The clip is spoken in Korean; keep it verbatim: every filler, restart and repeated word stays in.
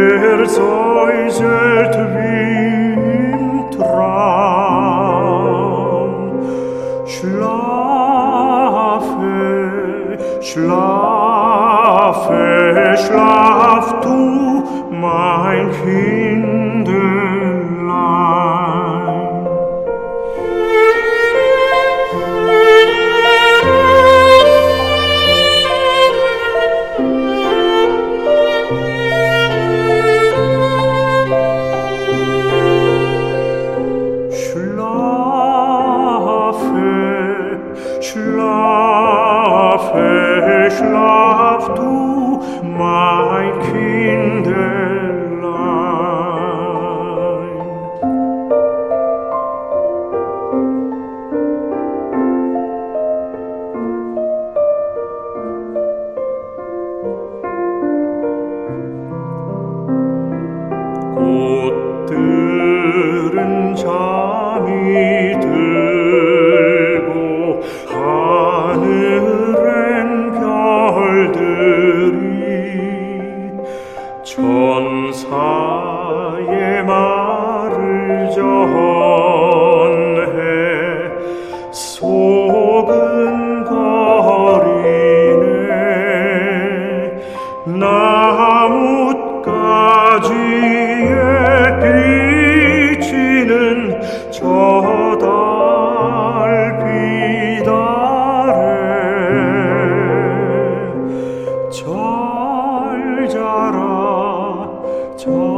Er sei selten wie im Traum. Schlafe, schlafe, schlaf du, mein Kindlein. Schlafe, schlaf du, mein Kindlein. 꽃들은 잠이 들고 하늘엔 별들이 천사의 말을 전해 소근거리네. 나뭇가지에 비치는 저 달빛 아래 잘 자라 잘